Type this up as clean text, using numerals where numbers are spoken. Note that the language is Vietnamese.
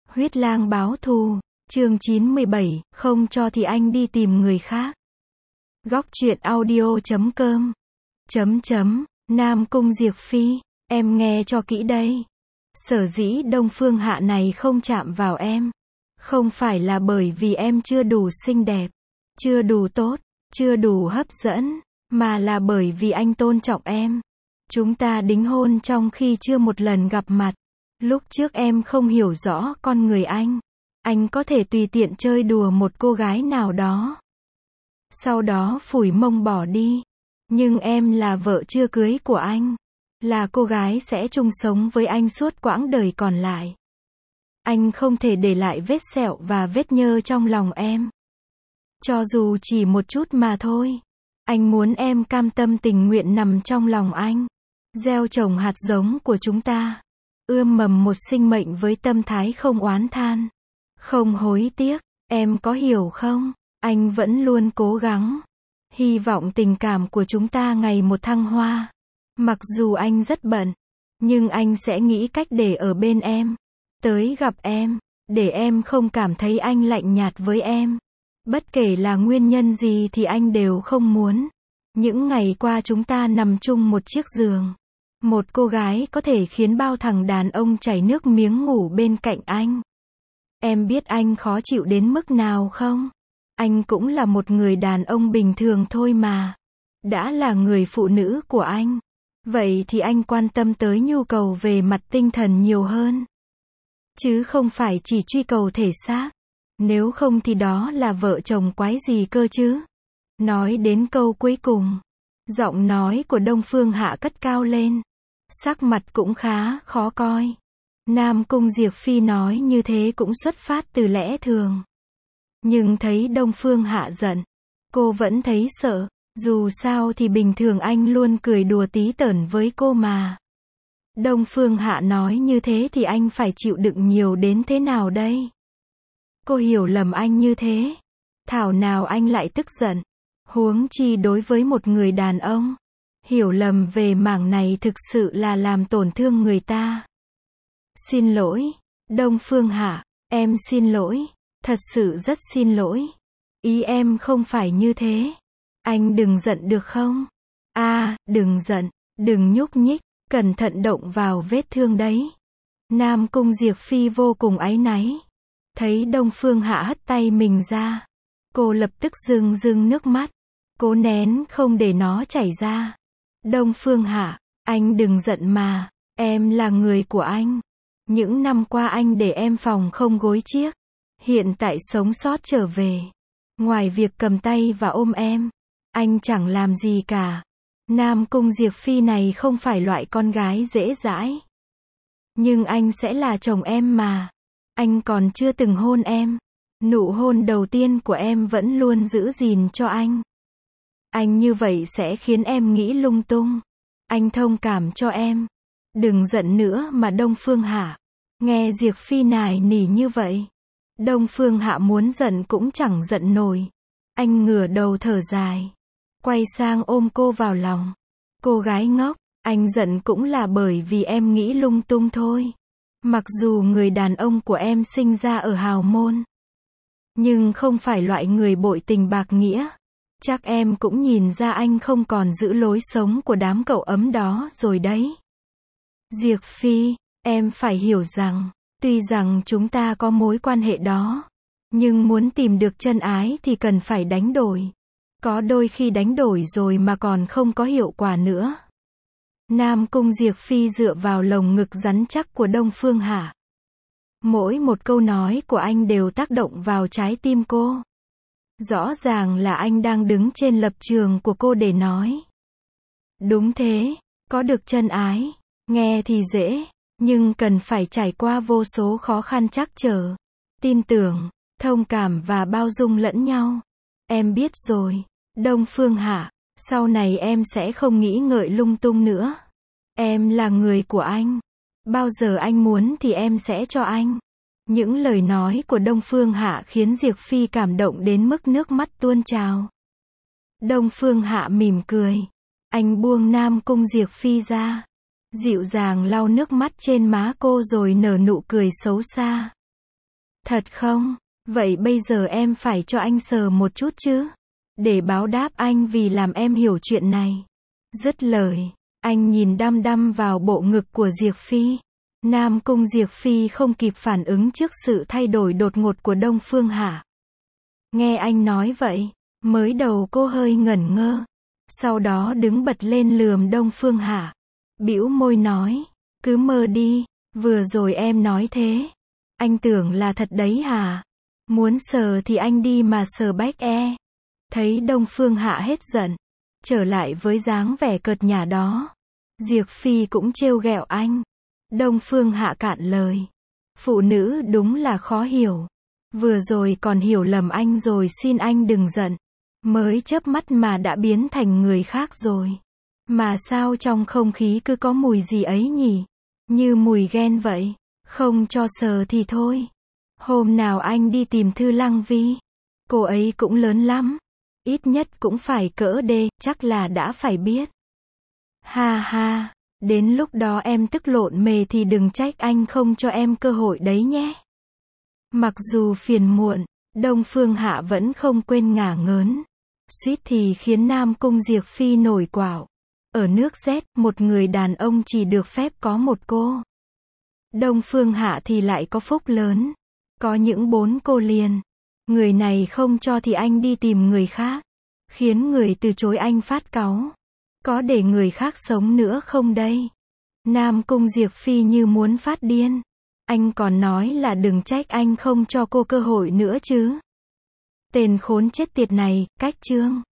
Huyết lang báo thù, chương 97, không cho thì anh đi tìm người khác. Góc truyện audio.com Nam Cung Diệp Phi, em nghe cho kỹ đây. Sở dĩ Đông Phương Hạ này không chạm vào em, không phải là bởi vì em chưa đủ xinh đẹp, chưa đủ tốt, chưa đủ hấp dẫn, mà là bởi vì anh tôn trọng em. Chúng ta đính hôn trong khi chưa một lần gặp mặt. Lúc trước em không hiểu rõ con người anh có thể tùy tiện chơi đùa một cô gái nào đó, sau đó phủi mông bỏ đi. Nhưng em là vợ chưa cưới của anh, là cô gái sẽ chung sống với anh suốt quãng đời còn lại. Anh không thể để lại vết sẹo và vết nhơ trong lòng em. Cho dù chỉ một chút mà thôi. Anh muốn em cam tâm tình nguyện nằm trong lòng anh, gieo trồng hạt giống của chúng ta, ươm mầm một sinh mệnh với tâm thái không oán than, không hối tiếc. Em có hiểu không? Anh vẫn luôn cố gắng, hy vọng tình cảm của chúng ta ngày một thăng hoa. Mặc dù anh rất bận, nhưng anh sẽ nghĩ cách để ở bên em, tới gặp em, để em không cảm thấy anh lạnh nhạt với em. Bất kể là nguyên nhân gì thì anh đều không muốn. Những ngày qua chúng ta nằm chung một chiếc giường. Một cô gái có thể khiến bao thằng đàn ông chảy nước miếng ngủ bên cạnh anh. Em biết anh khó chịu đến mức nào không? Anh cũng là một người đàn ông bình thường thôi mà. Đã là người phụ nữ của anh, vậy thì anh quan tâm tới nhu cầu về mặt tinh thần nhiều hơn, chứ không phải chỉ truy cầu thể xác. Nếu không thì đó là vợ chồng quái gì cơ chứ? Nói đến câu cuối cùng, giọng nói của Đông Phương Hạ cất cao lên, sắc mặt cũng khá khó coi. Nam Cung Diệp Phi nói như thế cũng xuất phát từ lẽ thường. Nhưng thấy Đông Phương Hạ giận, cô vẫn thấy sợ. Dù sao thì bình thường anh luôn cười đùa tí tởn với cô mà. Đông Phương Hạ nói như thế thì anh phải chịu đựng nhiều đến thế nào đây? Cô hiểu lầm anh như thế, thảo nào anh lại tức giận. Huống chi đối với một người đàn ông, hiểu lầm về mảng này thực sự là làm tổn thương người ta. Xin lỗi, Đông Phương Hạ, em xin lỗi, thật sự rất xin lỗi. Ý em không phải như thế. Anh đừng giận được không? Đừng giận, đừng nhúc nhích, cẩn thận động vào vết thương đấy. Nam Cung Diệp Phi vô cùng áy náy. Thấy Đông Phương Hạ hất tay mình ra, cô lập tức rưng rưng nước mắt, cố nén không để nó chảy ra. Đông Phương Hạ, anh đừng giận mà, em là người của anh. Những năm qua anh để em phòng không gối chiếc, hiện tại sống sót trở về. Ngoài việc cầm tay và ôm em, anh chẳng làm gì cả. Nam Cung Diệp Phi này không phải loại con gái dễ dãi. Nhưng anh sẽ là chồng em mà. Anh còn chưa từng hôn em. Nụ hôn đầu tiên của em vẫn luôn giữ gìn cho anh. Anh như vậy sẽ khiến em nghĩ lung tung. Anh thông cảm cho em. Đừng giận nữa mà Đông Phương Hạ. Nghe Diệp Phi nài nỉ như vậy, Đông Phương Hạ muốn giận cũng chẳng giận nổi. Anh ngửa đầu thở dài, quay sang ôm cô vào lòng. Cô gái ngốc, anh giận cũng là bởi vì em nghĩ lung tung thôi. Mặc dù người đàn ông của em sinh ra ở hào môn, nhưng không phải loại người bội tình bạc nghĩa. Chắc em cũng nhìn ra anh không còn giữ lối sống của đám cậu ấm đó rồi đấy. Diệp Phi, em phải hiểu rằng, tuy rằng chúng ta có mối quan hệ đó, nhưng muốn tìm được chân ái thì cần phải đánh đổi. Có đôi khi đánh đổi rồi mà còn không có hiệu quả nữa. Nam Cung Diệp Phi dựa vào lồng ngực rắn chắc của Đông Phương Hạ. Mỗi một câu nói của anh đều tác động vào trái tim cô. Rõ ràng là anh đang đứng trên lập trường của cô để nói. Đúng thế, có được chân ái, nghe thì dễ, nhưng cần phải trải qua vô số khó khăn trắc trở. Tin tưởng, thông cảm và bao dung lẫn nhau. Em biết rồi, Đông Phương Hạ, sau này em sẽ không nghĩ ngợi lung tung nữa. Em là người của anh. Bao giờ anh muốn thì em sẽ cho anh. Những lời nói của Đông Phương Hạ khiến Diệp Phi cảm động đến mức nước mắt tuôn trào. Đông Phương Hạ mỉm cười. Anh buông Nam Cung Diệp Phi ra, dịu dàng lau nước mắt trên má cô rồi nở nụ cười xấu xa. Thật không? Vậy bây giờ em phải cho anh sờ một chút chứ? Để báo đáp anh vì làm em hiểu chuyện này. Dứt lời, anh nhìn đăm đăm vào bộ ngực của Diệc Phi. Nam Cung Diệc Phi không kịp phản ứng trước sự thay đổi đột ngột của Đông Phương Hạ. Nghe anh nói vậy, mới đầu cô hơi ngẩn ngơ. Sau đó đứng bật lên lườm Đông Phương Hạ. Bĩu môi nói, cứ mơ đi, vừa rồi em nói thế. Anh tưởng là thật đấy hả? Muốn sờ thì anh đi mà sờ bách e. Thấy Đông Phương Hạ hết giận, trở lại với dáng vẻ cợt nhả đó. Diệc Phi cũng trêu ghẹo anh. Đông Phương Hạ cạn lời. Phụ nữ đúng là khó hiểu. Vừa rồi còn hiểu lầm anh rồi xin anh đừng giận. Mới chớp mắt mà đã biến thành người khác rồi. Mà sao trong không khí cứ có mùi gì ấy nhỉ? Như mùi ghen vậy. Không cho sờ thì thôi. Hôm nào anh đi tìm Thư Lăng Vi. Cô ấy cũng lớn lắm. Ít nhất cũng phải cỡ D, chắc là đã phải biết. Ha ha, đến lúc đó em tức lộn mề thì đừng trách anh không cho em cơ hội đấy nhé. Mặc dù phiền muộn, Đông Phương Hạ vẫn không quên ngả ngớn. Suýt thì khiến Nam Cung Diệc Phi nổi quạo. Ở nước Z, một người đàn ông chỉ được phép có một cô. Đông Phương Hạ thì lại có phúc lớn. Có những 4 cô liền. Người này không cho thì anh đi tìm người khác. Khiến người từ chối anh phát cáu. Có để người khác sống nữa không đây? Nam Cung Diệc Phi như muốn phát điên. Anh còn nói là đừng trách anh không cho cô cơ hội nữa chứ. Tên khốn chết tiệt này, cách chương.